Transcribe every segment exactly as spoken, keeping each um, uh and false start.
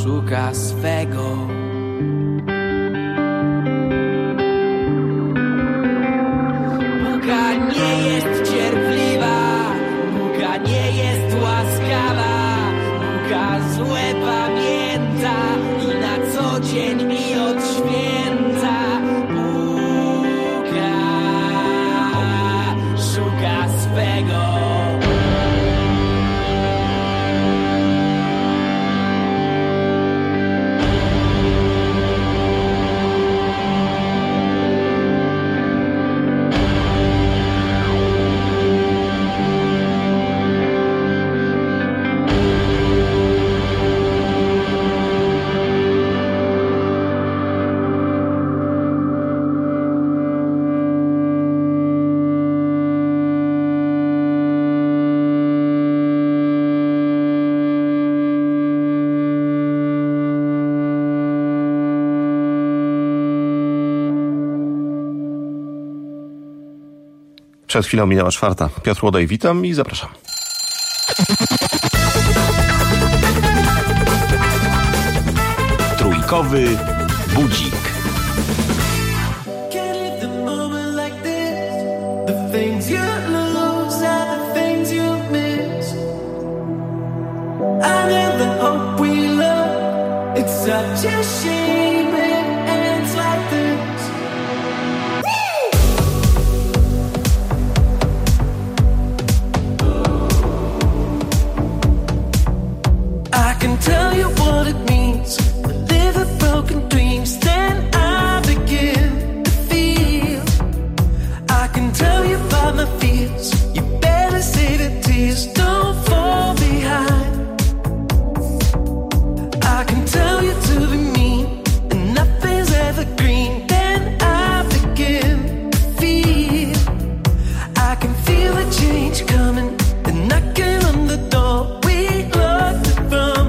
szuka swego. Buka nie jest cierpliwa, Buka nie jest łaskawa, Buka złe pamięta i na co dzień mi odświęta. Buka szuka swego. Przed chwilą minęła czwarta. Piotr Łodej, witam i zapraszam. Trójkowy budzik. Tell you what it means to live with broken dreams. Then I begin to feel. I can tell you about my fears. You better save the tears. Don't fall behind. I can tell you to be mean and nothing's ever green. Then I begin to feel. I can feel the change coming and knocking on the door. We locked it from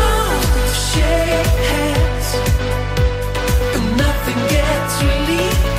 Nothing gets relief.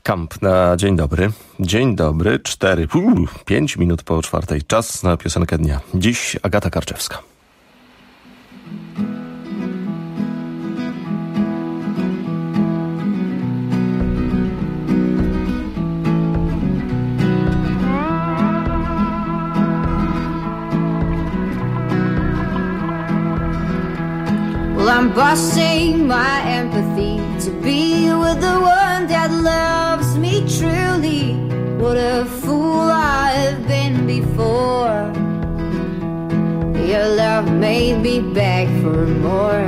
Camp na dzień dobry. Dzień dobry, cztery, uu, pięć minut po czwartej. Czas na piosenkę dnia. Dziś Agata Karczewska. Well, I'm busting my empathy to be with the one that loves me truly. What a fool I've been before. Your love made me beg for more.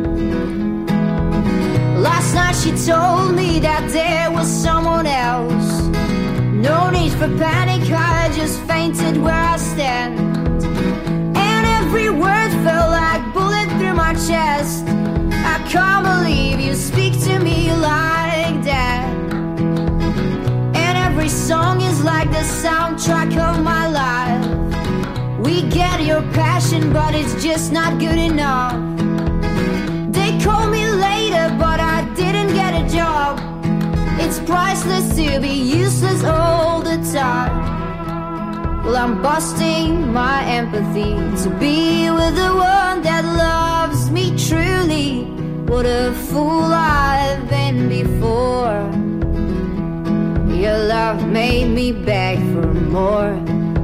Last night she told me that there was someone else. No need for panic, I just fainted where I stand. And every word felt like bullet through my chest. I can't believe you speak to me like that. And every song is like the soundtrack of my life. We get your passion, but it's just not good enough. They call me later, but I didn't get a job. It's priceless to be useless all the time. Well, I'm busting my empathy to be with the one that loves me truly. What a fool I've been before. Your love made me beg for more.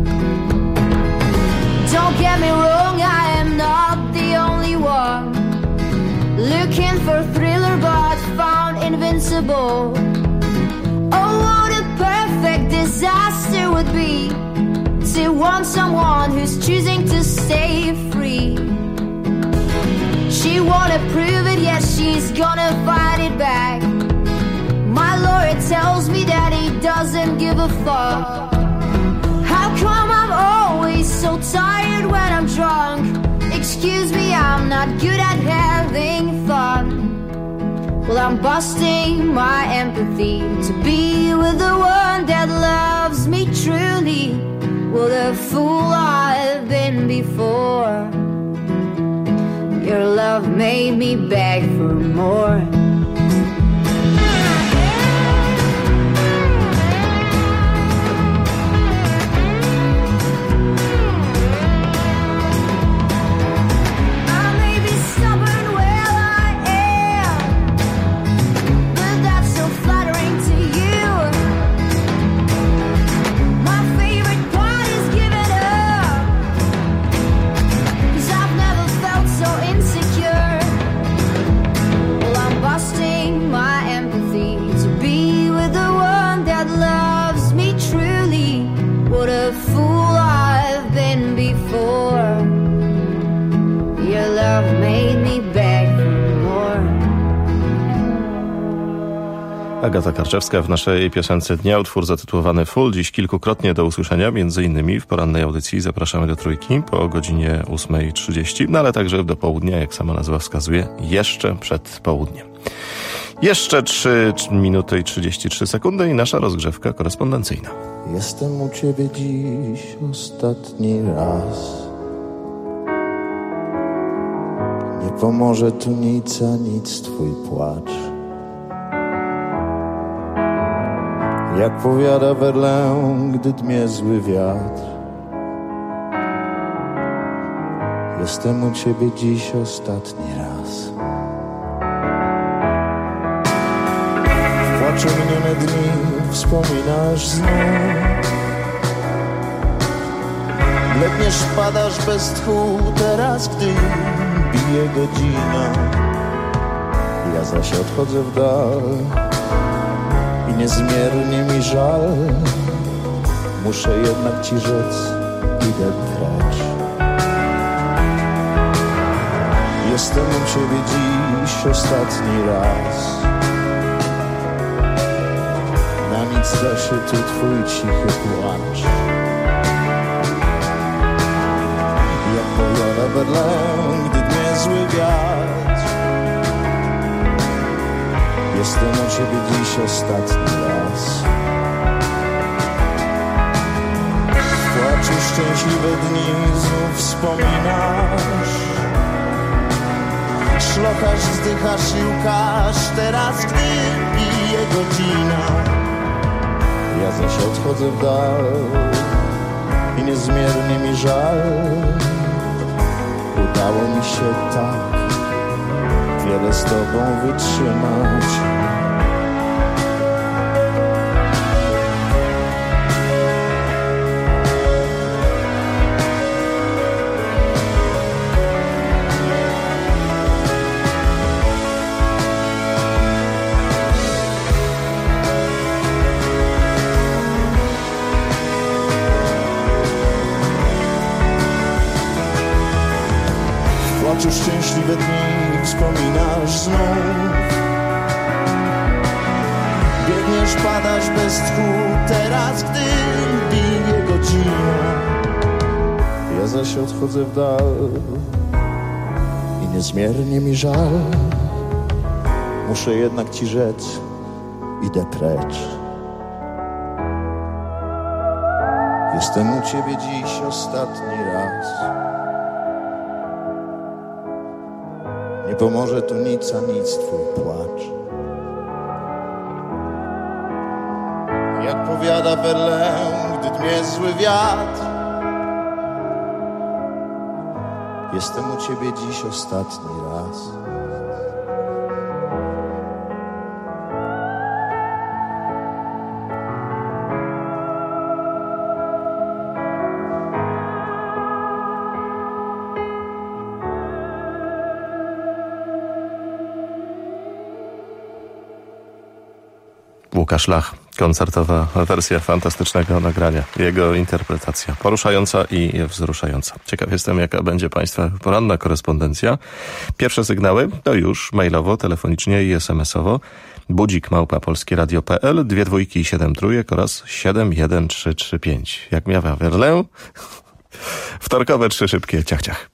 Don't get me wrong, I am not the only one looking for thriller but found invincible. Oh, what a perfect disaster would be to want someone who's choosing to stay free. She wanna prove it, yes, she's gonna fight it back. My lawyer tells me that he doesn't give a fuck. How come I'm always so tired when I'm drunk? Excuse me, I'm not good at having fun. Well, I'm busting my empathy to be with the one that loves me truly. What a fool I've been before. Your love made me beg for more. Agata Karczewska w naszej piosence dnia, utwór zatytułowany Full. Dziś kilkukrotnie do usłyszenia, między innymi w porannej audycji Zapraszamy do Trójki po godzinie ósmej trzydzieści, no ale także do południa, jak sama nazwa wskazuje, jeszcze przed południem. Jeszcze trzy minuty i trzydzieści trzy sekundy i nasza rozgrzewka korespondencyjna. Jestem u ciebie dziś ostatni raz. Nie pomoże tu nic, a nic twój płacz. Jak powiada Werlę, gdy dmie zły wiatr. Jestem u ciebie dziś ostatni raz. W płaczu minione dni wspominasz znów. Bledniesz, padasz bez tchu teraz, gdy bije godzina. Ja zaś odchodzę w dal i niezmiernie mi żal. Muszę jednak ci rzec, idę precz. Jestem u ciebie dziś ostatni raz. Na nic da się tu twój cichy płacz. Jak powiada Werlę, gdy dmie zły wiatr. Jestem u ciebie dziś ostatni raz. W płaczu szczęśliwe dni znów wspominasz. Szlochasz, wzdychasz i łkasz teraz, gdy bije godzina. Ja zaś odchodzę w dal i niezmiernie mi żal. Udało mi się tak wiele z tobą wytrzymać. Płaczu szczęśliwe dni wspominasz znów. Biegniesz, padasz bez tchu, teraz gdy bije godzina. Ja zaś odchodzę w dal i niezmiernie mi żal. Muszę jednak ci rzec, idę precz. Jestem u ciebie dziś ostatni raz. Nie pomoże tu nic, a nic twój płacz. Jak powiada Verlaine, gdy dmie zły wiatr. Jestem u ciebie dziś ostatni raz. Łukasz Lach, koncertowa wersja fantastycznego nagrania. Jego interpretacja poruszająca i wzruszająca. Ciekaw jestem, jaka będzie Państwa poranna korespondencja. Pierwsze sygnały to już mailowo, telefonicznie i es em esowo. Budzik małpa polskieradio kropka pe el, dwie dwójki i siedem trójek oraz siedem jeden trzy trzy pięć. Jak miała Verlaine? Wtorkowe trzy szybkie ciach ciach.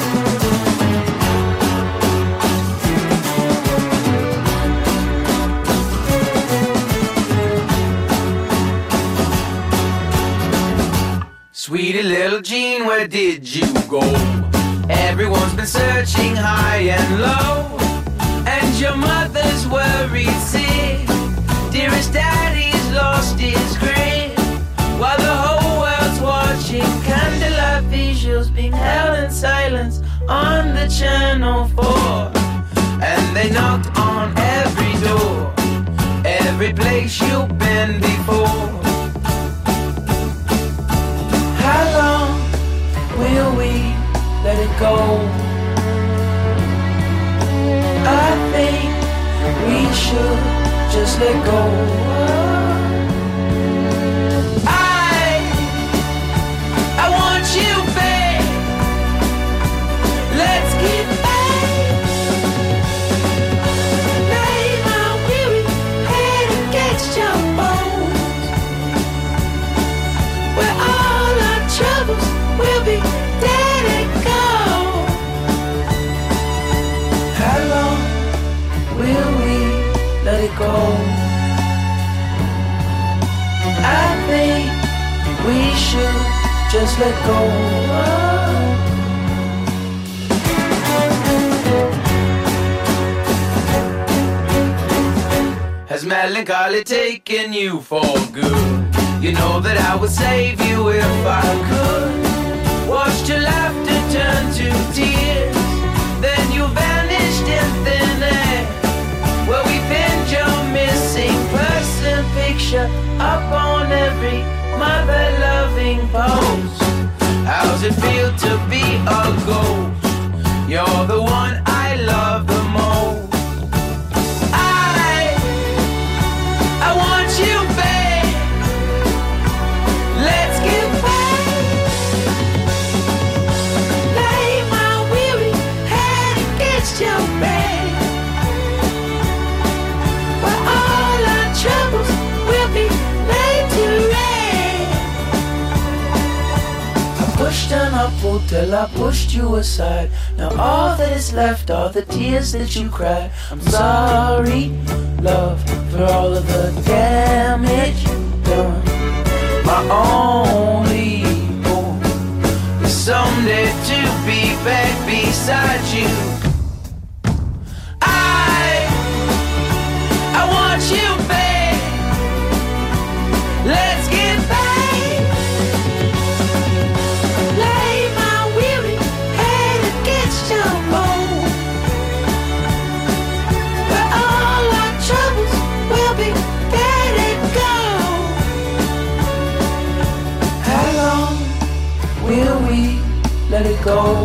Sweetie little Jean, where did you go? Everyone's been searching high and low, and your mother's worried sick. Dearest daddy's lost his grip, while the whole world's watching candlelight visuals being held in silence on the channel four. And they knocked on every door, every place you've been before. How long will we let it go? I think we should just let go. I, I want you, babe. Let's get back. Lay my weary head against your bones, where all our troubles will be dead and gone. How long will we let it go? I think we should just let go. Has melancholy taken you for good? You know that I would save you if I could. Watched your laughter turn to tears, then you vanished in thin air. Well, we pinned your missing person picture up on every mother-loving post. How's it feel to be a ghost? You're the one I love the most. I, I want you, babe. Let's get back. Lay my weary head against your bed, where all our troubles will be laid to rest. I pushed and I pulled till I pushed you aside. Now all that is left are the tears that you cried. I'm sorry, love, for all of the damage you've done. My only hope is someday to be back beside you. I, I want you, babe. we let it go?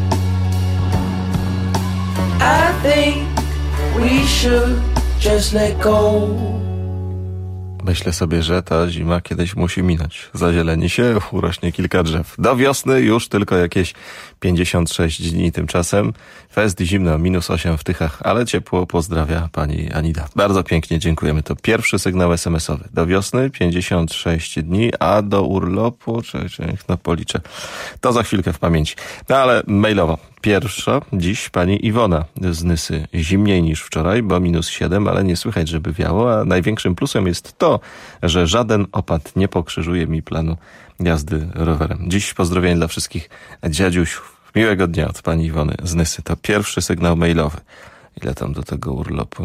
I think we should just let go. Myślę sobie, że ta zima kiedyś musi minąć. Zazieleni się, urośnie kilka drzew. Do wiosny już tylko jakieś pięćdziesiąt sześć dni. Tymczasem fest zimno, minus osiem w Tychach, ale ciepło. Pozdrawia pani Anida. Bardzo pięknie dziękujemy. To pierwszy sygnał es em esowy. Do wiosny pięćdziesiąt sześć dni, a do urlopu, czy, czy no policzę. To za chwilkę w pamięci. No ale mailowo. Pierwsza dziś pani Iwona z Nysy. Zimniej niż wczoraj, bo minus siedem, ale nie słychać, żeby wiało, a największym plusem jest to, że żaden opad nie pokrzyżuje mi planu jazdy rowerem. Dziś pozdrowień dla wszystkich dziadziusiów. Miłego dnia od pani Iwony z Nysy. To pierwszy sygnał mailowy. Ile tam do tego urlopu?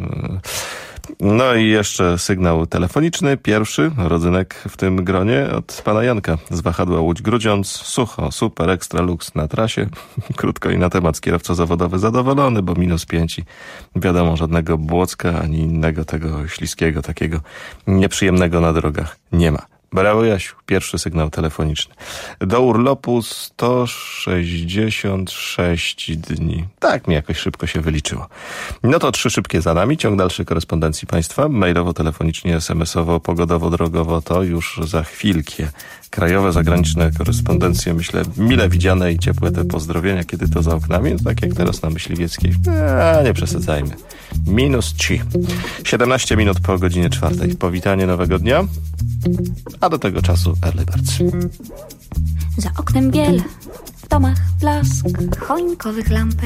No i jeszcze sygnał telefoniczny, pierwszy, rodzynek w tym gronie, od pana Janka z wahadła Łódź-Grudziądz. Sucho, super, ekstra luks na trasie. Krótko i na temat, kierowca zawodowy zadowolony, bo minus pięć i wiadomo, żadnego błocka ani innego tego śliskiego, takiego nieprzyjemnego na drogach nie ma. Brawo Jasiu, pierwszy sygnał telefoniczny. Do urlopu sto sześćdziesiąt sześć dni. Tak mi jakoś szybko się wyliczyło. No to trzy szybkie za nami. Ciąg dalszy korespondencji państwa. Mailowo, telefonicznie, es em esowo, pogodowo, drogowo. To już za chwilkę. Krajowe, zagraniczne korespondencje, myślę, mile widziane i ciepłe te pozdrowienia, kiedy to za oknami. No, tak jak teraz na Myśliwieckiej. Eee, nie przesadzajmy. Minus trzy. siedemnaście minut po godzinie czwartej. Powitanie nowego dnia. A do tego czasu Early Birds. Za oknem biel, w domach blask choinkowych lampek.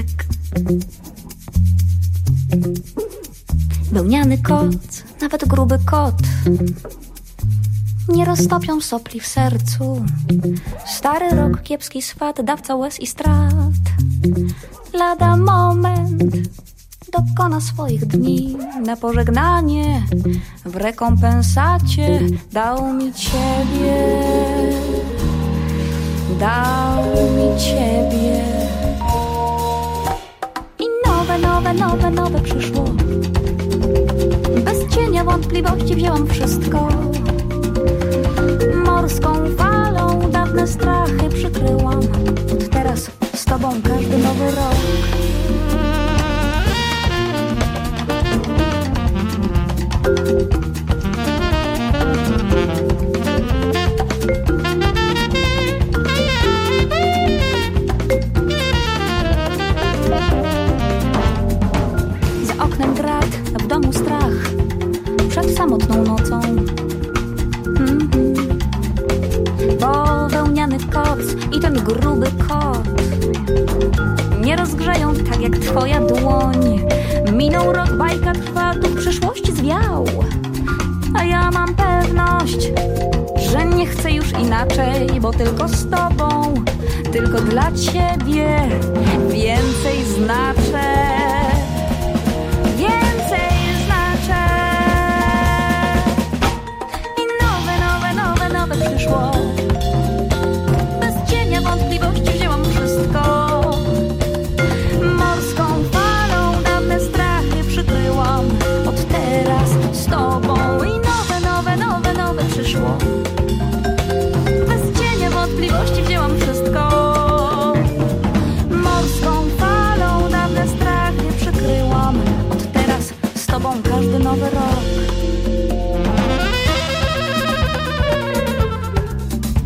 Wełniany koc, nawet gruby kot nie roztopią sopli w sercu. Stary rok, kiepski swat, dawca łez i strat. Lada moment dokona swoich dni. Na pożegnanie w rekompensacie dał mi ciebie, dał mi ciebie. I nowe, nowe, nowe, nowe przyszło. Bez cienia wątpliwości wzięłam wszystko. Morską falą dawne strachy przykryłam. Od teraz z tobą każdy nowy rok. Za oknem grat, a w domu strach przed samotną nocą. Mm-hmm. Bo wełniany koc i ten gruby kot nie rozgrzeją tak jak twoja dłoń. Minął rok, bajka trwa, tu w przyszłości zwiał. A ja mam pewność, że nie chcę już inaczej, bo tylko z tobą, tylko dla ciebie więcej znaczę. Więcej znaczę. I nowe, nowe, nowe, nowe przyszło. Bez cienia wątpliwości wzięłam wszystko. Morską falą dawne strachy przykryłam. Od teraz z tobą. I nowe, nowe, nowe, nowe przyszło. Bez cienia wątpliwości wzięłam wszystko. Morską falą dawne strachy przykryłam. Od teraz z tobą każdy nowy rok.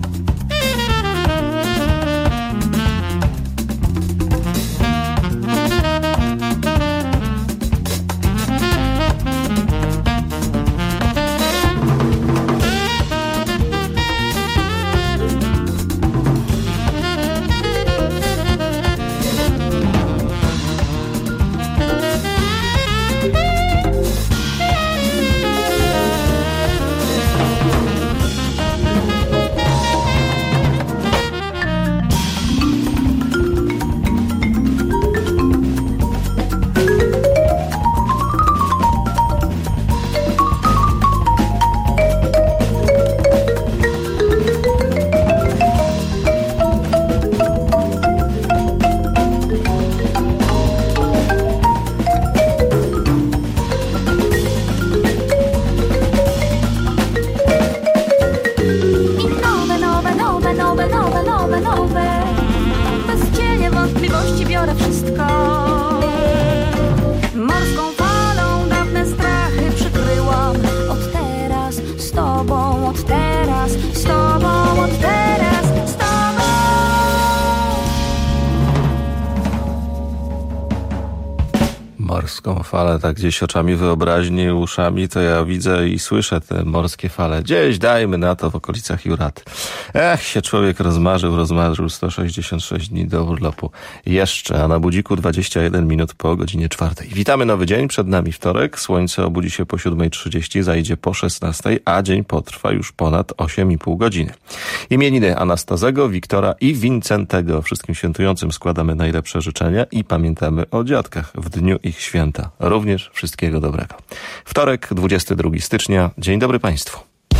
morską falę, tak gdzieś oczami wyobraźni, uszami, to ja widzę i słyszę te morskie fale. Gdzieś, dajmy na to, w okolicach Juraty. Ech, się człowiek rozmarzył, rozmarzył sto sześćdziesiąt sześć dni do urlopu. Jeszcze, a na budziku dwadzieścia jeden minut po godzinie czwartej. Witamy nowy dzień, przed nami wtorek. Słońce obudzi się po siódmej trzydzieści, zajdzie po szesnastej, a dzień potrwa już ponad osiem i pół godziny. Imieniny Anastazego, Wiktora i Wincentego. Wszystkim świętującym składamy najlepsze życzenia i pamiętamy o dziadkach w dniu ich święta. Również wszystkiego dobrego. Wtorek, dwudziestego drugiego stycznia. Dzień dobry Państwu.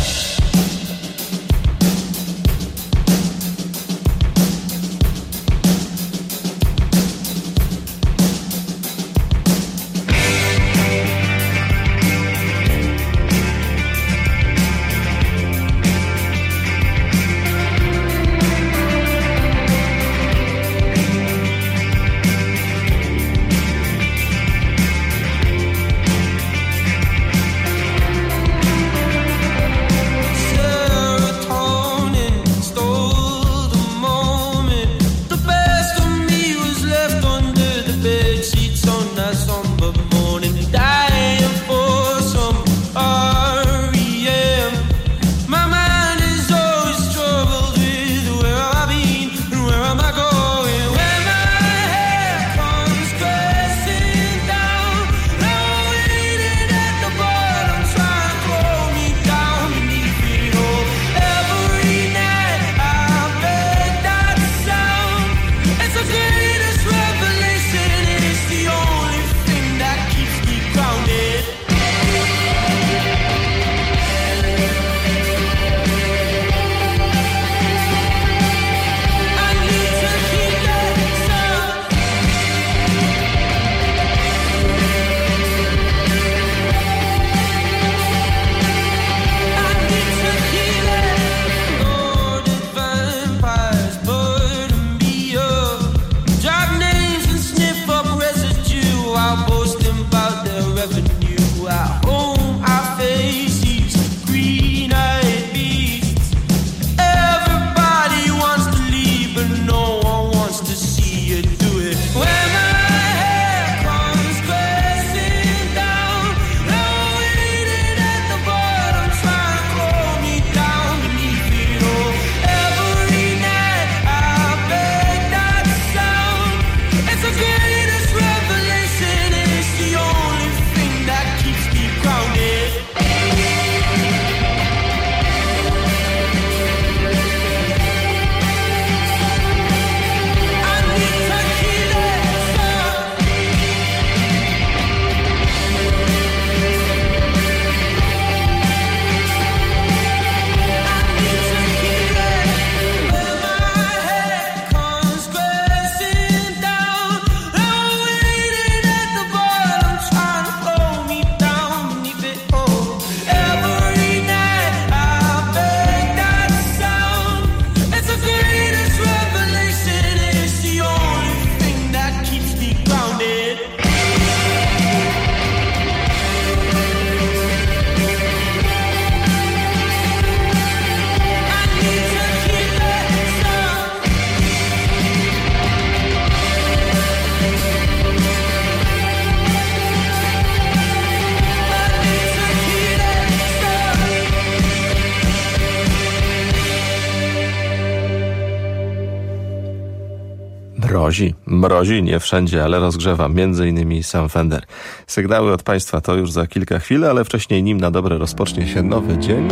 Mrozi, mrozi, nie wszędzie, ale rozgrzewa, między innymi Sam Fender. Sygnały od Państwa to już za kilka chwil, ale wcześniej, nim na dobre rozpocznie się nowy dzień.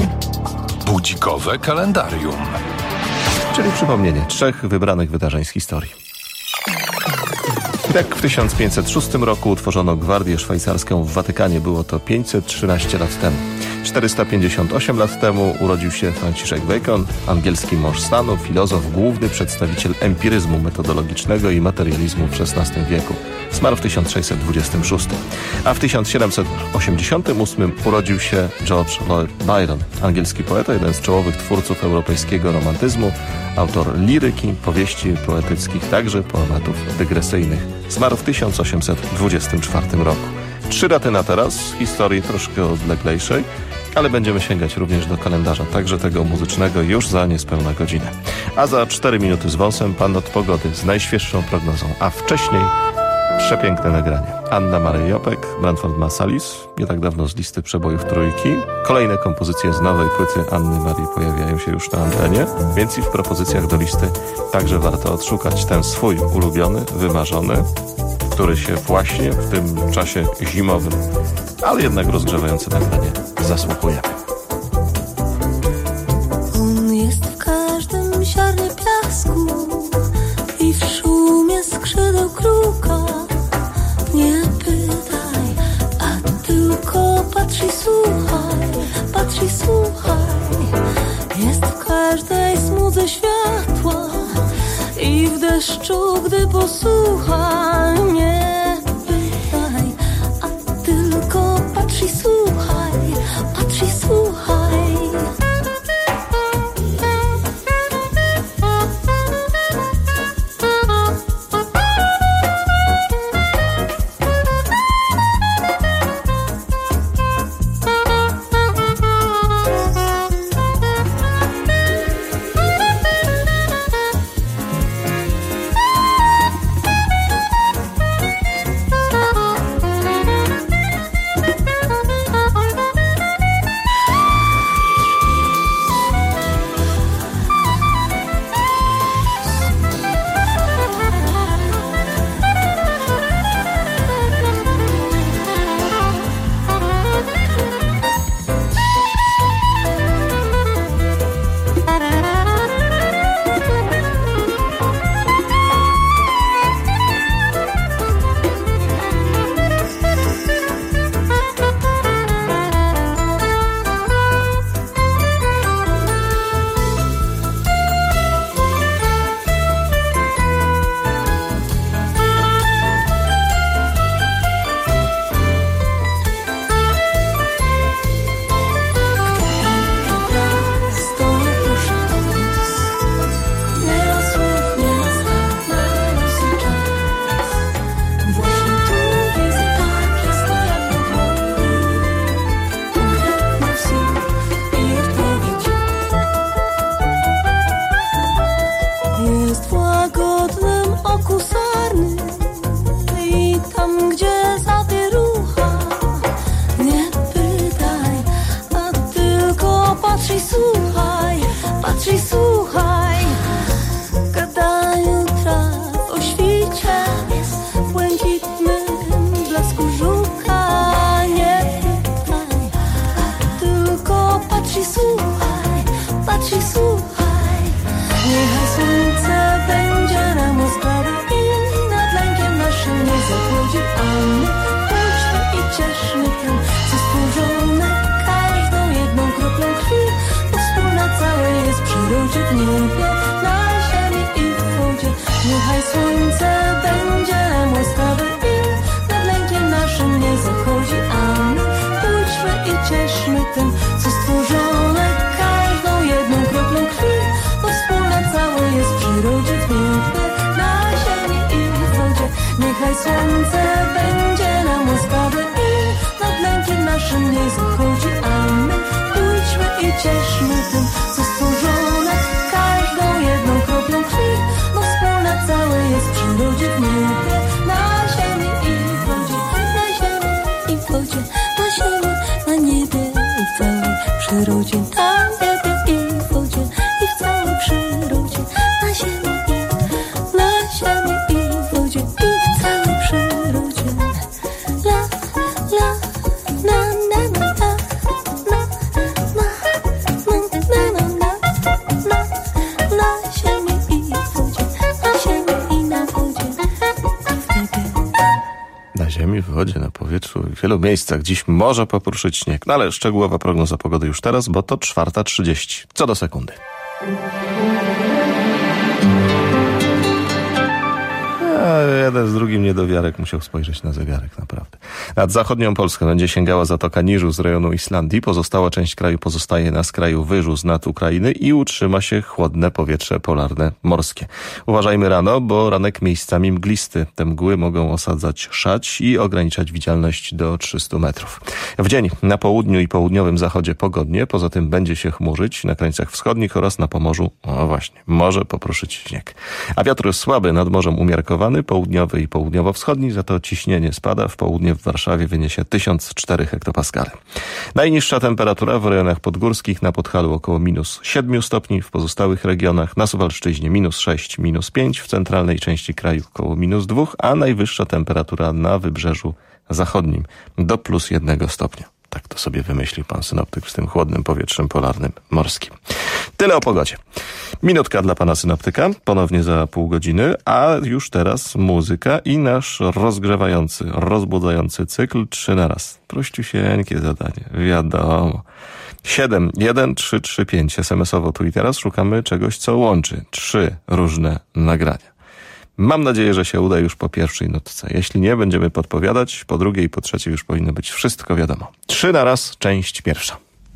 Budzikowe kalendarium. Czyli przypomnienie trzech wybranych wydarzeń z historii. Tak w tysiąc pięćset szóstym roku utworzono Gwardię Szwajcarską w Watykanie. Było to pięćset trzynaście lat temu. czterysta pięćdziesiąt osiem lat temu urodził się Franciszek Bacon, angielski mąż stanu, filozof, główny przedstawiciel empiryzmu metodologicznego i materializmu w szesnastym wieku. Zmarł w tysiąc sześćset dwudziestym szóstym. A w tysiąc siedemset osiemdziesiątym ósmym urodził się George Lloyd Byron, angielski poeta, jeden z czołowych twórców europejskiego romantyzmu, autor liryki, powieści poetyckich, także poematów dygresyjnych. Zmarł w tysiąc osiemset dwudziestym czwartym roku. Trzy daty na teraz, z historii troszkę odleglejszej, ale będziemy sięgać również do kalendarza, także tego muzycznego, już za niespełna godzinę. A za cztery minuty z wąsem pan od pogody z najświeższą prognozą, a wcześniej Przepiękne nagranie. Anna Maria Jopek, Branford Marsalis, nie tak dawno z listy przebojów trójki. Kolejne kompozycje z nowej płyty Anny Marii pojawiają się już na antenie, więc i w propozycjach do listy także warto odszukać ten swój ulubiony, wymarzony, który się właśnie w tym czasie zimowym, ale jednak rozgrzewające nagranie zasłuchujemy. On jest w każdym ziarnie piasku i w szumie skrzydeł kruka. Nie pytaj, a tylko patrz i słuchaj, patrz i słuchaj. Jest w każdej smudze światła i w deszczu, gdy posłucha. Nie pytaj, a tylko patrz i słuchaj, patrz i słuchaj. W wielu miejscach dziś może popruszyć śnieg, no ale szczegółowa prognoza pogody już teraz, bo to czwarta trzydzieści, co do sekundy. A jeden z drugim niedowiarek musiał spojrzeć na zegarek, naprawdę. Nad zachodnią Polską będzie sięgała Zatoka Niżu z rejonu Islandii. Pozostała część kraju pozostaje na skraju wyżu nad Ukrainy i utrzyma się chłodne powietrze polarne morskie. Uważajmy rano, bo ranek miejscami mglisty. Te mgły mogą osadzać szać i ograniczać widzialność do trzystu metrów. W dzień na południu i południowym zachodzie pogodnie, poza tym będzie się chmurzyć na krańcach wschodnich oraz na Pomorzu, o właśnie, może popruszyć śnieg. A wiatr słaby nad morzem umiarkowany, południowy południowy i południowo-wschodni, za to ciśnienie spada. W południe w Warszawie wyniesie tysiąc cztery hektopaskale. Najniższa temperatura w rejonach podgórskich, na Podhalu około minus siedem stopni, w pozostałych regionach na Suwalszczyźnie minus sześć, minus pięć, w centralnej części kraju około minus dwa, a najwyższa temperatura na wybrzeżu zachodnim do plus jednego stopnia. Tak to sobie wymyślił pan synoptyk z tym chłodnym powietrzem polarnym morskim. Tyle o pogodzie. Minutka dla pana synoptyka, ponownie za pół godziny, a już teraz muzyka i nasz rozgrzewający, rozbudzający cykl trzy na raz. Prościusieńkie zadanie, wiadomo. siedem jeden trzy trzy pięć es em esowo tu i teraz szukamy czegoś, co łączy trzy różne nagrania. Mam nadzieję, że się uda już po pierwszej nutce. Jeśli nie, będziemy podpowiadać. Po drugiej i po trzeciej już powinno być wszystko wiadomo. Trzy na raz, część pierwsza.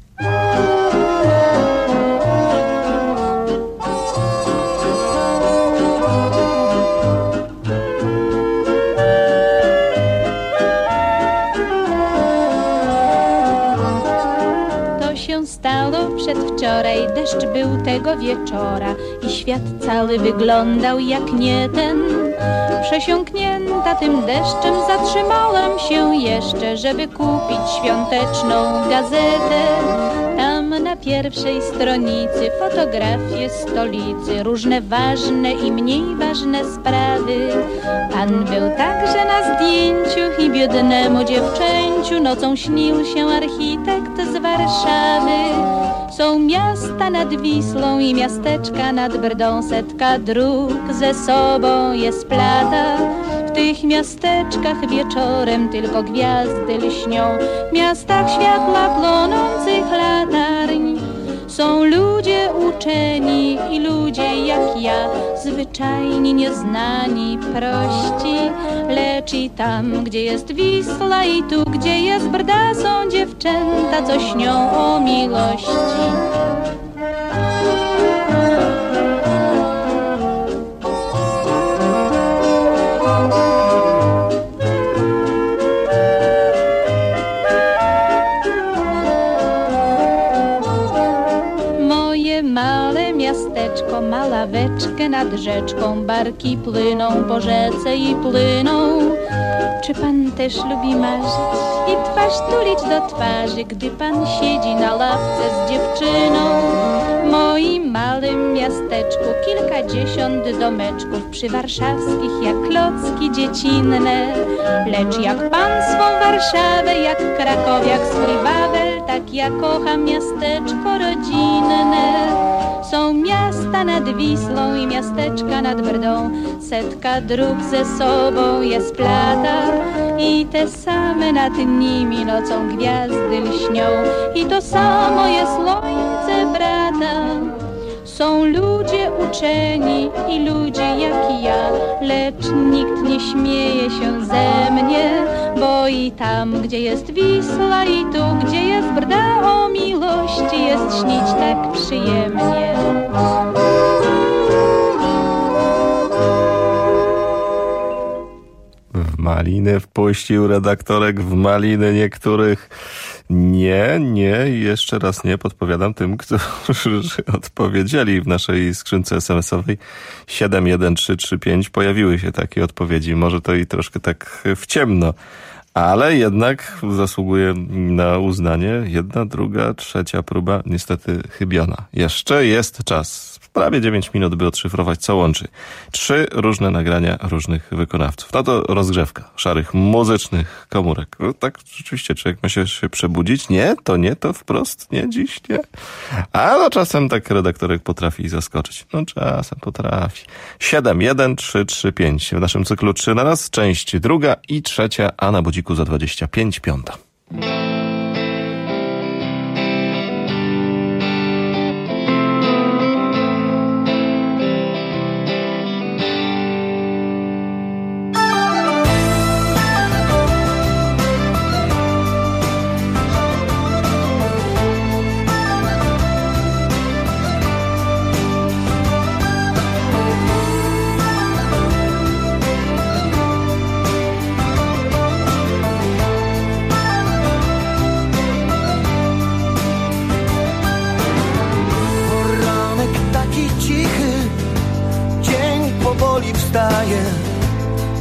Stało przedwczoraj, deszcz był tego wieczora i świat cały wyglądał jak nie ten. Przesiąknięta tym deszczem zatrzymałam się jeszcze, żeby kupić świąteczną gazetę. Tam na pierwszej stronicy fotografie stolicy, różne ważne i mniej ważne sprawy. Pan był także na zdjęciu i biednemu dziewczęciu nocą śnił się architekt z Warszawy. Są miasta nad Wisłą i miasteczka nad Brdą, setka dróg ze sobą je splata. W tych miasteczkach wieczorem tylko gwiazdy lśnią, w miastach światła płonących latarń. Są ludzie uczeni i ludzie jak ja, zwyczajni, nieznani, prości. Lecz i tam, gdzie jest Wisła i tu, gdzie jest Brda, są dziewczęta, co śnią o miłości. Miasteczko ma laweczkę nad rzeczką, barki płyną po rzece i płyną. Czy pan też lubi marzyć i twarz tulić do twarzy, gdy pan siedzi na ławce z dziewczyną? W moim małym miasteczku kilkadziesiąt domeczków przywarszawskich jak klocki dziecinne. Lecz jak pan swą Warszawę, jak krakowiak swój Wawel, tak ja kocham miasteczko rodzinne. Są miasta nad Wisłą i miasteczka nad Brdą, setka dróg ze sobą je splata i te same nad nimi nocą gwiazdy lśnią i to samo jest słońce brata. Są ludzie uczeni i ludzie jak ja, lecz nikt nie śmieje się ze mnie, bo i tam, gdzie jest Wisła i tu, gdzie jest Brda, o miłości jest śnić tak przyjemnie. W maliny wpuścił redaktorek, w maliny niektórych. Nie, nie, jeszcze raz nie podpowiadam tym, którzy odpowiedzieli w naszej skrzynce es em esowej siedem jeden trzy trzy pięć. Pojawiły się takie odpowiedzi, może to i troszkę tak w ciemno, ale jednak zasługuje na uznanie. Jedna, druga, trzecia próba niestety chybiona. Jeszcze jest czas. Prawie dziewięć minut, by odszyfrować, co łączy trzy różne nagrania różnych wykonawców. No to rozgrzewka szarych muzycznych komórek. No tak rzeczywiście człowiek ma się, się przebudzić. Nie, to nie, to wprost, nie, dziś, nie. A no czasem tak redaktorek potrafi zaskoczyć. No czasem potrafi. siedem jeden trzy trzy pięć. W naszym cyklu trzy na raz, część druga i trzecia, a na budziku za dwadzieścia pięć, piąta.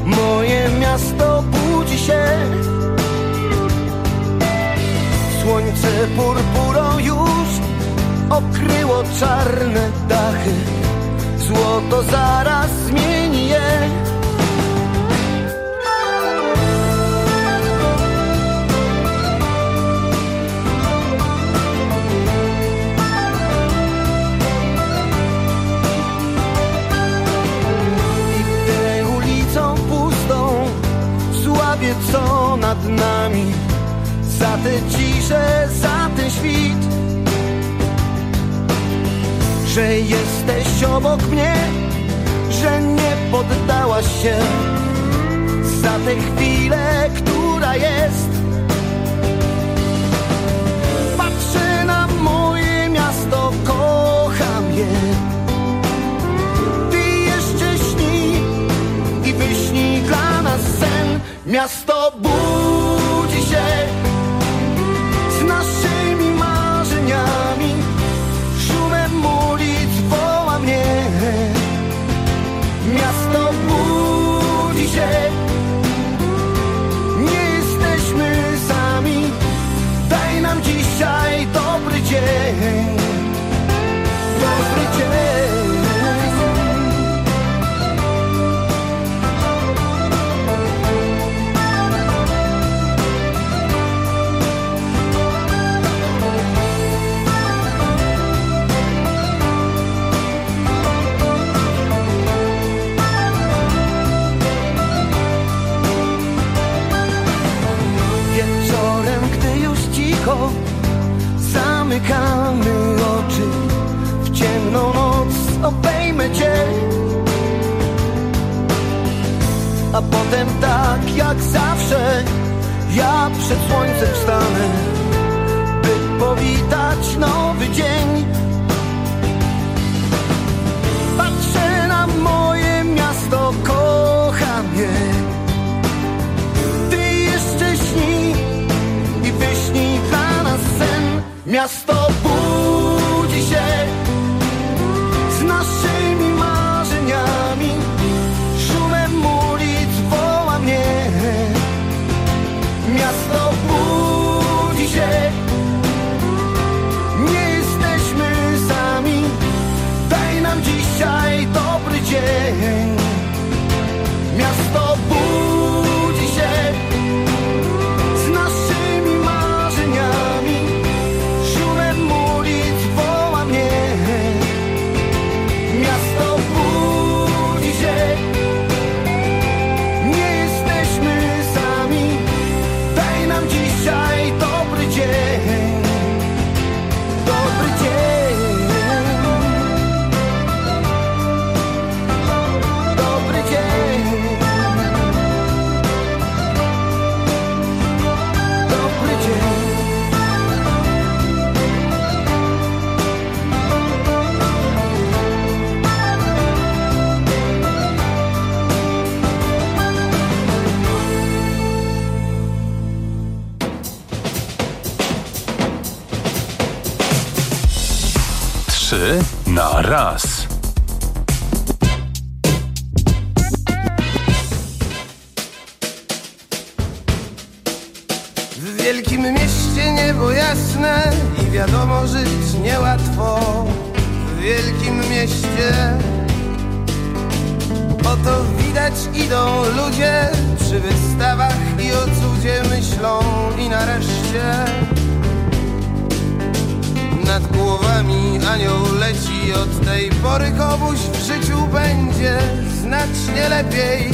moje miasto budzi się. Słońce purpurą już okryło czarne dachy, złoto zaraz zmieni je. Co nad nami, za tę ciszę, za ten świt, że jesteś obok mnie, że nie poddałaś się, za tę chwilę, która jest. Patrzę na moje miasto, kocham je. Ty jeszcze śnij i wyśnij dla nas sen. Miasto budzi się z naszymi marzeniami, szumem ulic woła mnie. Miasto budzi się, nie jesteśmy sami, daj nam dzisiaj dobry dzień, dobry dzień. Zamykamy oczy, w ciemną noc obejmę cię, a potem tak jak zawsze ja przed słońcem wstanę, by powitać nowy dzień. Patrzę na moje miasto, kocham je. Ty jeszcze śnij i wyśnij dla nas sen. Miasto budzi się z naszymi marzeniami, szumem ulic woła mnie. Miasto budzi się, nie jesteśmy sami, daj nam dzisiaj dobry dzień. Miasto budzi się z naszymi marzeniami, szumem ulic woła mnie. Miasto budzi się, nie jesteśmy sami, daj nam dzisiaj dobry dzień, dobry dzień, dobry dzień, dobry dzień. Trzy na raz. W wielkim mieście niebo jasne i wiadomo żyć niełatwo. W wielkim mieście oto widać idą ludzie, przy wystawach i o cudzie myślą i nareszcie nad głowami anioł leci. Od tej pory komuś w życiu będzie znacznie lepiej.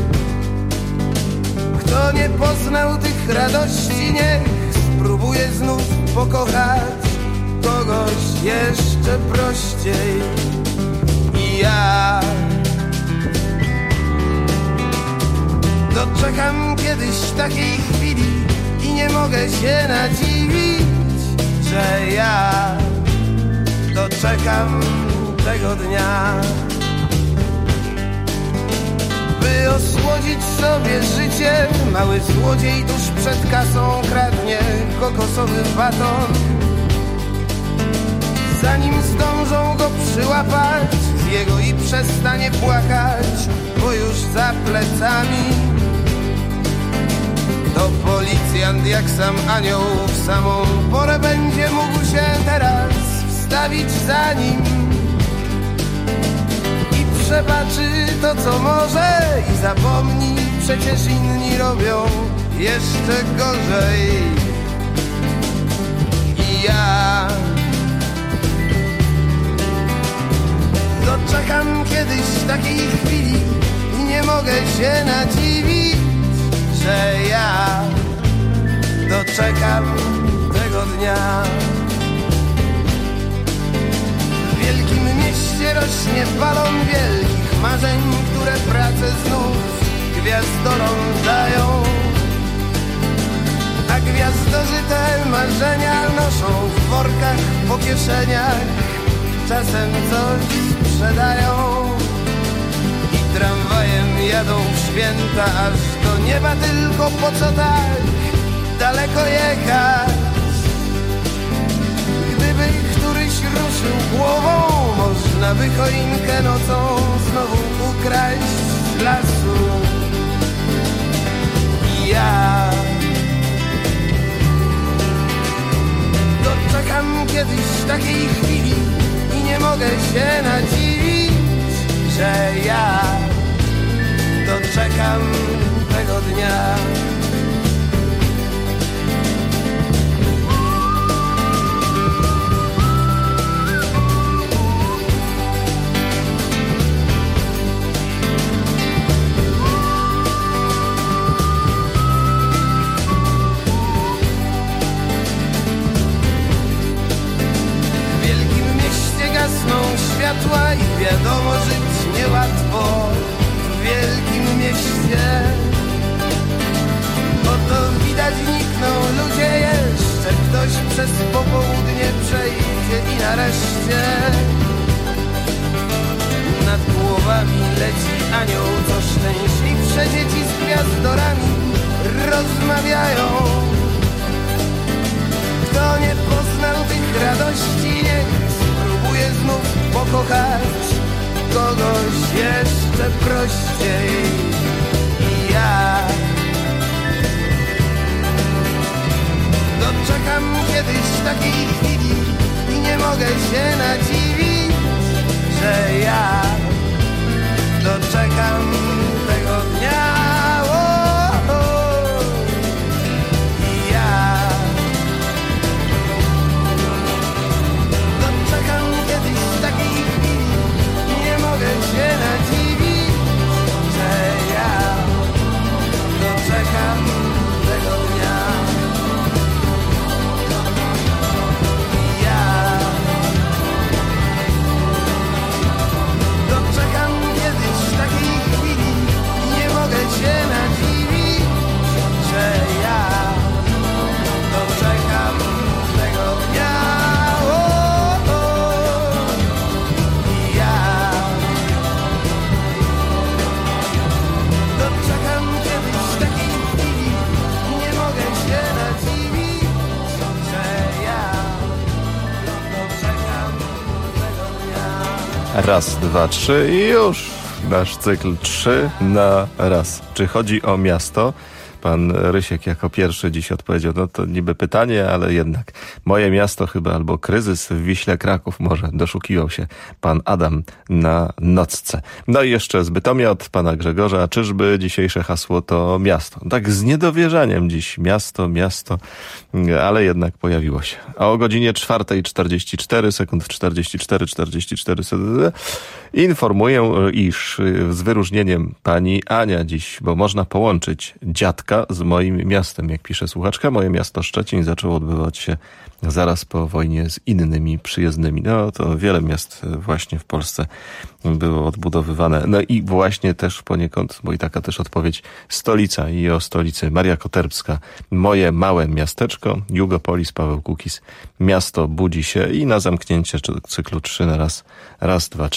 Kto nie poznał tych radości, niech spróbuje znów pokochać kogoś jeszcze prościej. I ja doczekam kiedyś takiej chwili i nie mogę się nadziwić, że ja doczekam tego dnia, by osłodzić sobie życie. Mały złodziej tuż przed kasą kradnie kokosowy baton. Zanim zdążą go przyłapać, zje go i przestanie płakać, bo już za plecami. To policjant jak sam anioł w samą porę będzie mógł się teraz wstawić za nim i przebaczy to co może i zapomni, przecież inni robią jeszcze gorzej. I ja doczekam kiedyś takiej chwili i nie mogę się nadziwić, że ja doczekam tego dnia. W wielkim mieście rośnie balon wielkich marzeń, które pracę znów gwiazdolom dają. A gwiazdorzy te marzenia noszą w workach po kieszeniach, czasem coś sprzedają i tramwajem jadą w święta aż do nieba, tylko po co tak daleko jechać? Gdyby któryś ruszył głową, można by choinkę nocą znowu ukraść z lasu. I ja doczekam kiedyś takiej chwili i nie mogę się nadziwić, że ja doczekam tego dnia. Światła i wiadomo, żyć niełatwo w wielkim mieście. Oto widać nikną ludzie jeszcze, ktoś przez popołudnie przejdzie i nareszcie nad głowami leci anioł, co szczęśliwsze dzieci z gwiazdorami rozmawiają. Kto nie poznał tych radości, niech spróbuję znów pokochać kogoś jeszcze prościej. I ja doczekam kiedyś takiej chwili i nie mogę się nadziwić, że ja doczekam tego dnia. O, o. I ja doczekam kiedyś takiej chwili i nie mogę się nadziwić, że ja doczekam tego dnia. I ja doczekam kiedyś takiej chwili i nie mogę się nadziwić, że ja doczekam tego dnia. Raz, dwa, trzy i już nasz cykl trzy na raz. Czy chodzi o miasto? Pan Rysiek jako pierwszy dziś odpowiedział, no to niby pytanie, ale jednak moje miasto chyba, albo kryzys w Wiśle Kraków może, doszukiwał się pan Adam na nocce. No i jeszcze z Bytomia od pana Grzegorza, czyżby dzisiejsze hasło to miasto? Tak z niedowierzaniem dziś miasto, miasto, ale jednak pojawiło się. A o godzinie czwartej czterdzieści cztery sekund, czterdzieści cztery, czterdzieści cztery sekund, informuję, iż z wyróżnieniem pani Ania dziś, bo można połączyć dziadka z moim miastem. Jak pisze słuchaczka, moje miasto Szczecin zaczęło odbywać się zaraz po wojnie z innymi przyjezdnymi. No to wiele miast właśnie w Polsce było odbudowywane. No i właśnie też poniekąd, bo i taka też odpowiedź, stolica i o stolicy Maria Koterbska. Moje małe miasteczko, Jugopolis, Paweł Kukiz. Miasto budzi się i na zamknięcie cyklu trzy na raz, raz, dwa, trzy,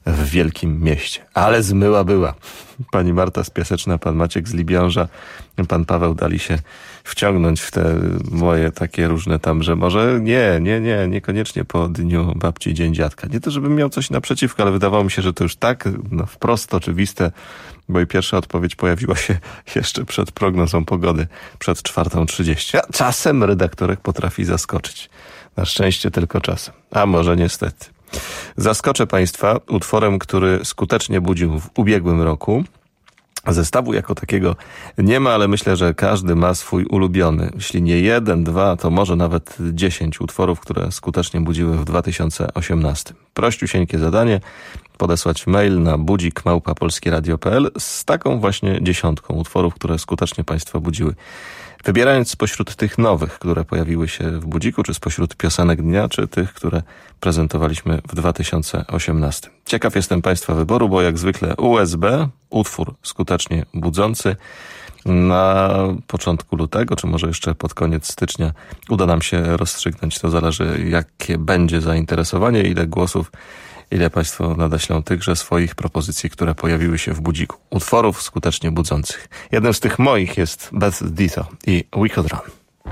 w wielkim mieście. Ale zmyła była. Pani Marta z Piaseczna, pan Maciek z Libiąża, pan Paweł dali się wciągnąć w te moje takie różne tam, że może nie, nie, nie, niekoniecznie po dniu babci, dzień dziadka. Nie to, żebym miał coś naprzeciwko, ale wydawało mi się, że to już tak no, wprost oczywiste, bo i pierwsza odpowiedź pojawiła się jeszcze przed prognozą pogody, przed czwartą trzydzieści. A czasem redaktorek potrafi zaskoczyć. Na szczęście tylko czasem. A może niestety. Zaskoczę Państwa utworem, który skutecznie budził w ubiegłym roku. Zestawu jako takiego nie ma, ale myślę, że każdy ma swój ulubiony. Jeśli nie jeden, dwa, to może nawet dziesięć utworów, które skutecznie budziły w dwa tysiące osiemnastym. Prościusieńkie zadanie, podesłać mail na budzik małpa polskieradio kropka p l z taką właśnie dziesiątką utworów, które skutecznie Państwa budziły. Wybierając spośród tych nowych, które pojawiły się w budziku, czy spośród piosenek dnia, czy tych, które prezentowaliśmy w dwa tysiące osiemnastym. Ciekaw jestem Państwa wyboru, bo jak zwykle U S B, utwór skutecznie budzący. Na początku lutego, czy może jeszcze pod koniec stycznia uda nam się rozstrzygnąć. To zależy, jakie będzie zainteresowanie, ile głosów, ile Państwo nadaślą tychże swoich propozycji, które pojawiły się w budziku. Utworów skutecznie budzących. Jednym z tych moich jest Beth Ditto i We Could Run.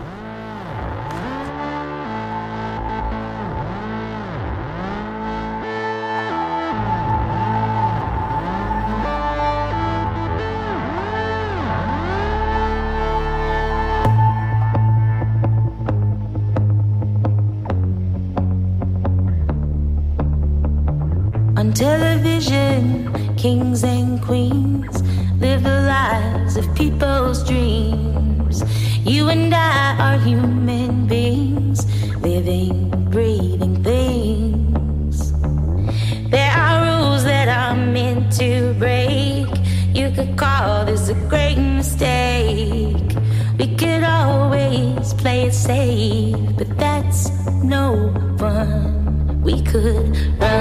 On television, kings and queens live the lives of people's dreams. You and I are human beings, living, breathing things. There are rules that are meant to break. You could call this a great mistake. We could always play it safe, but that's no fun. We could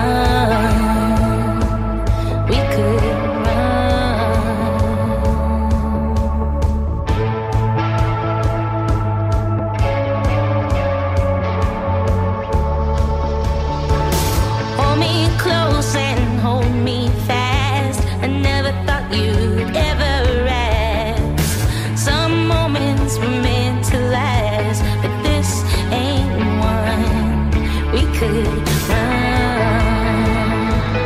run, we could run. Hold me close and hold me fast. I never thought you'd ever ask. Some moments were meant to last, but this ain't one. We could run.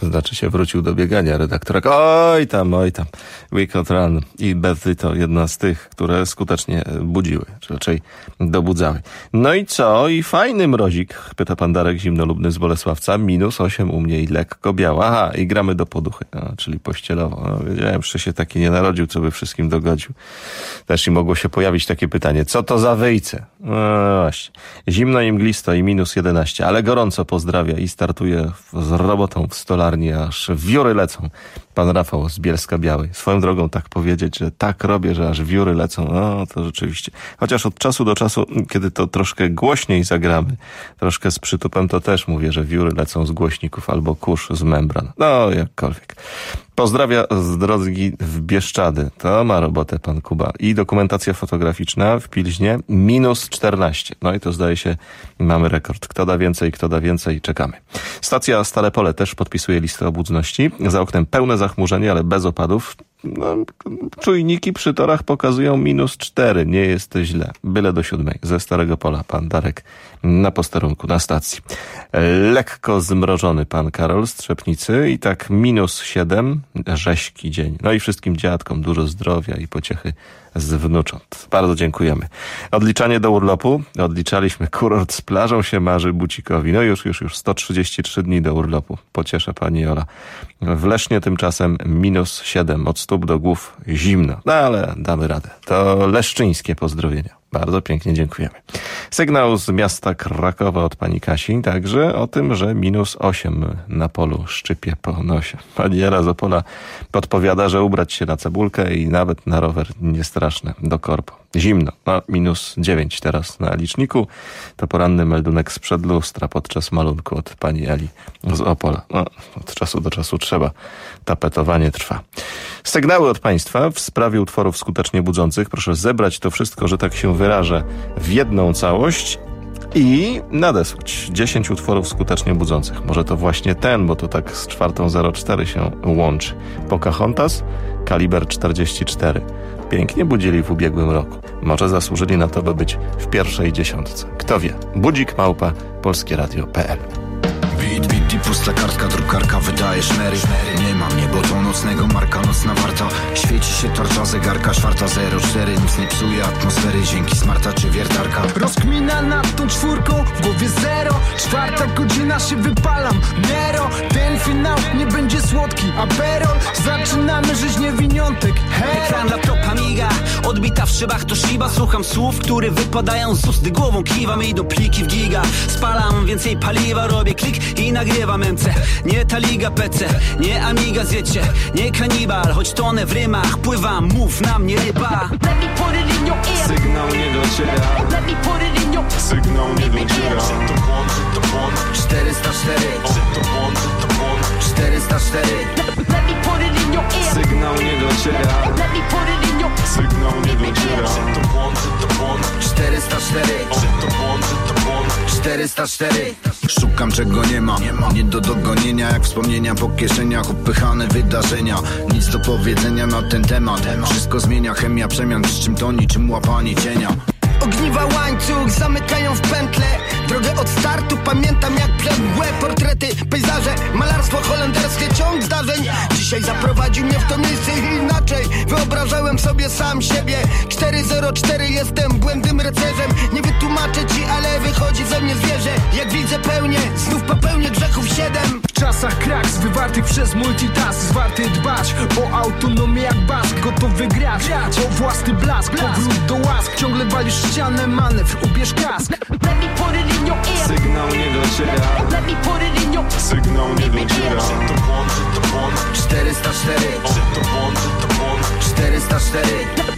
znaczy się wrócił do biegania redaktorek. Oj tam, oj tam. We Could Run i Bethy to jedna z tych, które skutecznie budziły, czy raczej dobudzały. No i co? I fajny mrozik, pyta pan Darek Zimnolubny z Bolesławca. Minus osiem u mnie i lekko biała. Aha, i gramy do poduchy, no, czyli pościelowo. No, wiedziałem, że się taki nie narodził, co by wszystkim dogodził. Też i mogło się pojawić takie pytanie, co to za wyjce? No właśnie. Zimno i mglisto i minus jedenaście, ale gorąco pozdrawia i startuje z robotą w stolarni, aż wióry lecą. Pan Rafał z Bielska Białej. Swoją drogą tak powiedzieć, że tak robię, że aż wióry lecą, no to rzeczywiście. Chociaż od czasu do czasu, kiedy to troszkę głośniej zagramy, troszkę z przytupem, to też mówię, że wióry lecą z głośników albo kurz z membran. No, jakkolwiek. Pozdrawia z drogi w Bieszczady. To ma robotę pan Kuba. I dokumentacja fotograficzna w Pilźnie minus czternaście. No i to zdaje się mamy rekord. Kto da więcej, kto da więcej, czekamy. Stacja Stare Pole też podpisuje listę obłudności. Za oknem pełne zachmurzenie, ale bez opadów. No, czujniki przy torach pokazują minus cztery. Nie jest źle. Byle do siódmej. Ze Starego Pola pan Darek na posterunku, na stacji. Lekko zmrożony pan Karol z Trzepnicy i tak minus siedem. Rześki dzień. No i wszystkim dziadkom dużo zdrowia i pociechy z wnucząt. Bardzo dziękujemy. Odliczanie do urlopu. Odliczaliśmy. Kurort z plażą się marzy bucikowi. No już, już, już. sto trzydzieści trzy dni do urlopu. Pociesza pani Jola. W Lesznie tymczasem minus siedem. Od stóp do głów zimno. No ale damy radę. To leszczyńskie pozdrowienia. Bardzo pięknie dziękujemy. Sygnał z miasta Krakowa od pani Kasi, także o tym, że minus osiem na polu szczypie po nosie. Pani Jela z Opola podpowiada, że ubrać się na cebulkę i nawet na rower nie straszne, do korpo. Zimno, no minus dziewięć teraz na liczniku. To poranny meldunek sprzed lustra podczas malunku od pani Eli z Opola. No, od czasu do czasu trzeba. Tapetowanie trwa. Sygnały od państwa w sprawie utworów skutecznie budzących. Proszę zebrać to wszystko, że tak się wyrażę, w jedną całość i nadesłać dziesięć utworów skutecznie budzących. Może to właśnie ten, bo to tak z czwartą zero cztery się łączy. Pocahontas, kaliber czterdzieści cztery. Pięknie budzili w ubiegłym roku. Może zasłużyli na to, by być w pierwszej dziesiątce. Kto wie? Budzik małpa polskieradio kropka p l. Bit, bit i pusta kartka, drukarka wydaje szmery. Nie ma mnie, bo to nocnego marka, nocna warta. Świeci się tarcza zegarka, czwarta zero cztery. Nic nie psuje atmosfery, dzięki smarta czy wiertarka. Rozkmina nad tą czwórką, w głowie zero. Czwarta godzina się wypalam, Nero. Ten finał nie będzie słodki, aperol. Zaczynamy żyć niewiniątek, Ekran laptopa miga, odbita w szybach to Shiba. Słucham słów, które wypadają z ust, gdy głową kiwam i do pliki w giga. Spalam więcej paliwa, robię klik i nagrywam M C. Nie ta liga P C, nie Amiga zjecie, nie kanibal. Choć tonę w rymach pływam, mów na mnie ryba. Sygnał nie dociera, sygnał nie dociera. To błąd, to błąd, czterysta cztery. To błąd, to błąd, czterysta cztery. Sygnał nie dociera, sygnał nie dociera. To błąd, to błąd, czterysta cztery. To błąd, to błąd, czterysta cztery. Szukam czego nie ma, nie do dogonienia. Jak wspomnienia po kieszeniach, upychane wydarzenia. Nic do powiedzenia na ten temat. Wszystko zmienia, chemia przemian, przy czym to niczym łapanie cienia. Ogniwa łańcuch zamykają w pętle. Drogę od startu pamiętam jak plemgłe. Portrety, pejzaże, malarstwo holenderskie, ciąg zdarzeń. Dzisiaj zaprowadził mnie w to miejsce inaczej. Wyobrażałem sobie sam siebie. cztery zero cztery, jestem błędnym rycerzem. Nie wytłumaczę ci, ale wychodzi ze mnie zwierzę. Jak widzę pełnię, znów popełnię grzechów siedem. W czasach kraks wywartych przez multitask, zwarty dbać o autonomię jak bask. Gotowy grać o własny blask, powrót do łask. Ciągle walisz ścianę, manewr, ubierz kask. Sygnał nie dociera, sygnał nie dociera. To błąd, to błąd, czterysta cztery. To błąd, to błąd, czterysta cztery.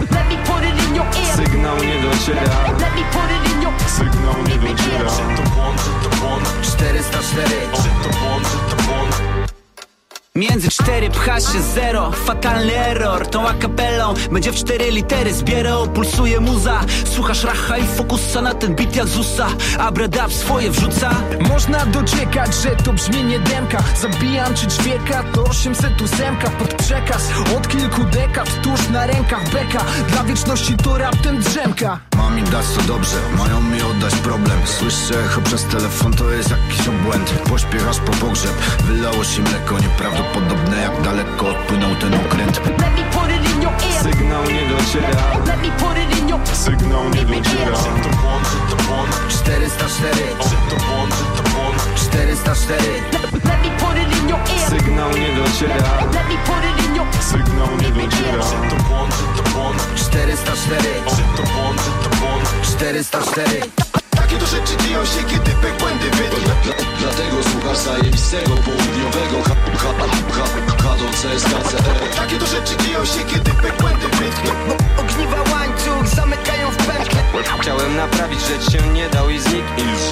Sygnał nie dociera, sygnał nie dociera. To błąd, to błąd, czterysta cztery. To błąd, to błąd. Między cztery pcha się zero, fatalny error. Tą akapelą będzie w cztery litery zbierał. Pulsuje muza, słuchasz racha i fokusa na ten beat jak Zusa. Abradab swoje wrzuca. Można dociekać, że to brzmienie demka. Zabijam czy ćwierka, to osiemset ósemka. Pod przekaz od kilku dekad, tuż na rękach beka. Dla wieczności to raptem drzemka. mi dać to dobrze, mają mi oddać problem. Słyszę echo przez telefon, to jest jakiś obłęd. Pośpiech aż po pogrzeb, wylało się mleko. Nieprawdopodobne jak daleko odpłynął ten okręt. Sygnał nie dociera. Sygnał nie dociera. czterysta cztery czterysta cztery Sygnał nie dociera. Sygnał nie dociera. czterysta cztery czterysta cztery Takie to rzeczy dzieją się, kiedy pek błędy wytnie. Dlatego słuchasz zajebistego południowego H do C S K C E. Takie to rzeczy dzieją się, kiedy pek błędy wytnie. Ogniwa łańcuch zamykają w pętle. Chciałem naprawić, rzecz się nie dał i znikł już.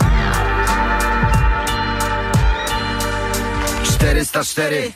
czterysta cztery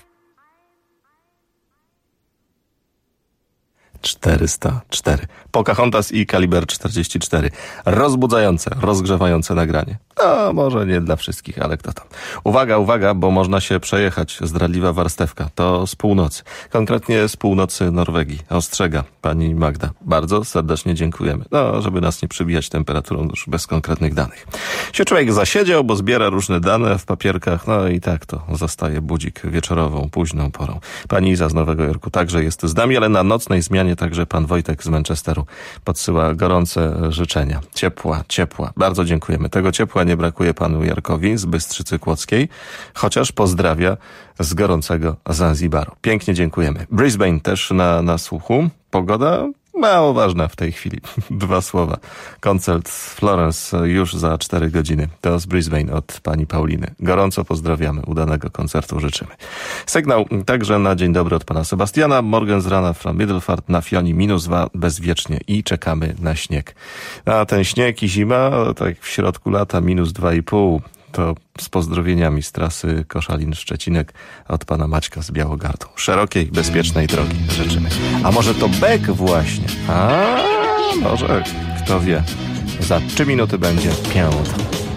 czterysta cztery. Pocahontas i Kaliber czterdzieści cztery. Rozbudzające, rozgrzewające nagranie. No, może nie dla wszystkich, ale kto tam. Uwaga, uwaga, bo można się przejechać. Zdradliwa warstewka. To z północy. Konkretnie z północy Norwegii. Ostrzega pani Magda. Bardzo serdecznie dziękujemy. No, żeby nas nie przybijać temperaturą już bez konkretnych danych. Się człowiek zasiedział, bo zbiera różne dane w papierkach. No i tak to zostaje budzik wieczorową, późną porą. Pani Iza z Nowego Jorku także jest z nami, ale na nocnej zmianie także pan Wojtek z Manchesteru podsyła gorące życzenia. Ciepła, ciepła. Bardzo dziękujemy. Tego ciepła nie brakuje panu Jarkowi z Bystrzycy Kłodzkiej, chociaż pozdrawia z gorącego Zanzibaru. Pięknie dziękujemy. Brisbane też na, na słuchu. Pogoda mało ważna w tej chwili. Dwa słowa. Koncert Florence już za cztery godziny. To z Brisbane od pani Pauliny. Gorąco pozdrawiamy. Udanego koncertu życzymy. Sygnał także na dzień dobry od pana Sebastiana. Morgan z rana from Middelfart na Fioni minus dwa bezwiecznie i czekamy na śnieg. A ten śnieg i zima, tak w środku lata minus dwa i pół. To z pozdrowieniami z trasy Koszalin-Szczecinek od pana Maćka z Białogardu. Szerokiej, bezpiecznej drogi życzymy. A może to Beck właśnie? A może, kto wie. Za trzy minuty będzie piąta.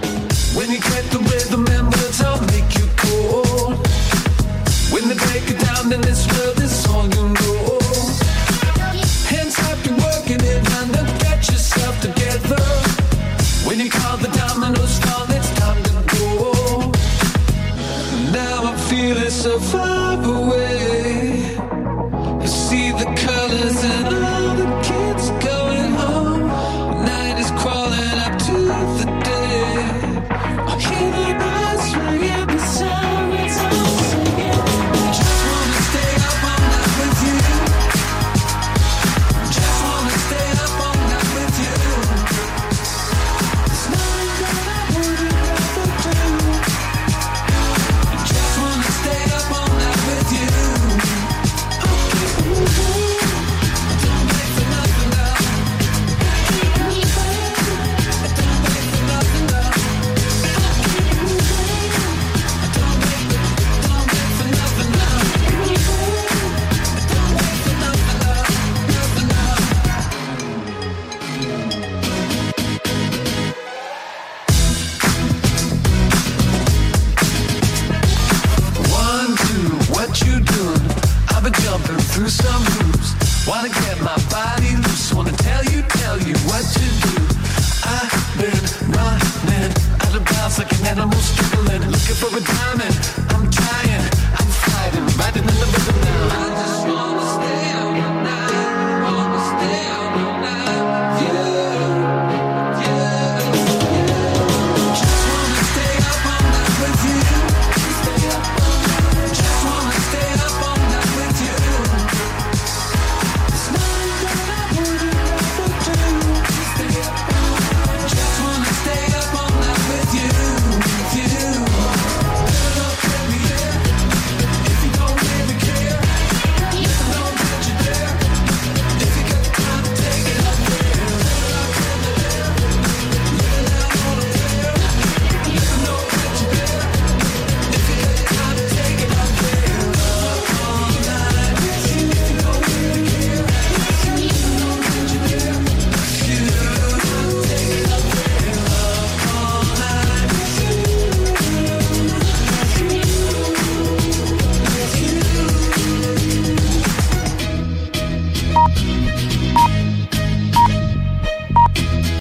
When you call the dominoes fall, it's time to go. Now I'm feeling so far away. You see the colors and all the kids going home. Night is crawling up to the day. I hear the birds ringing, the sirens all singing. Just wanna stay up all night with you. Just wanna stay up all night with you. Through some hoops, wanna get my body loose, wanna tell you, tell you what to do. I've been running out of bounds like an animal struggling, looking for a diamond.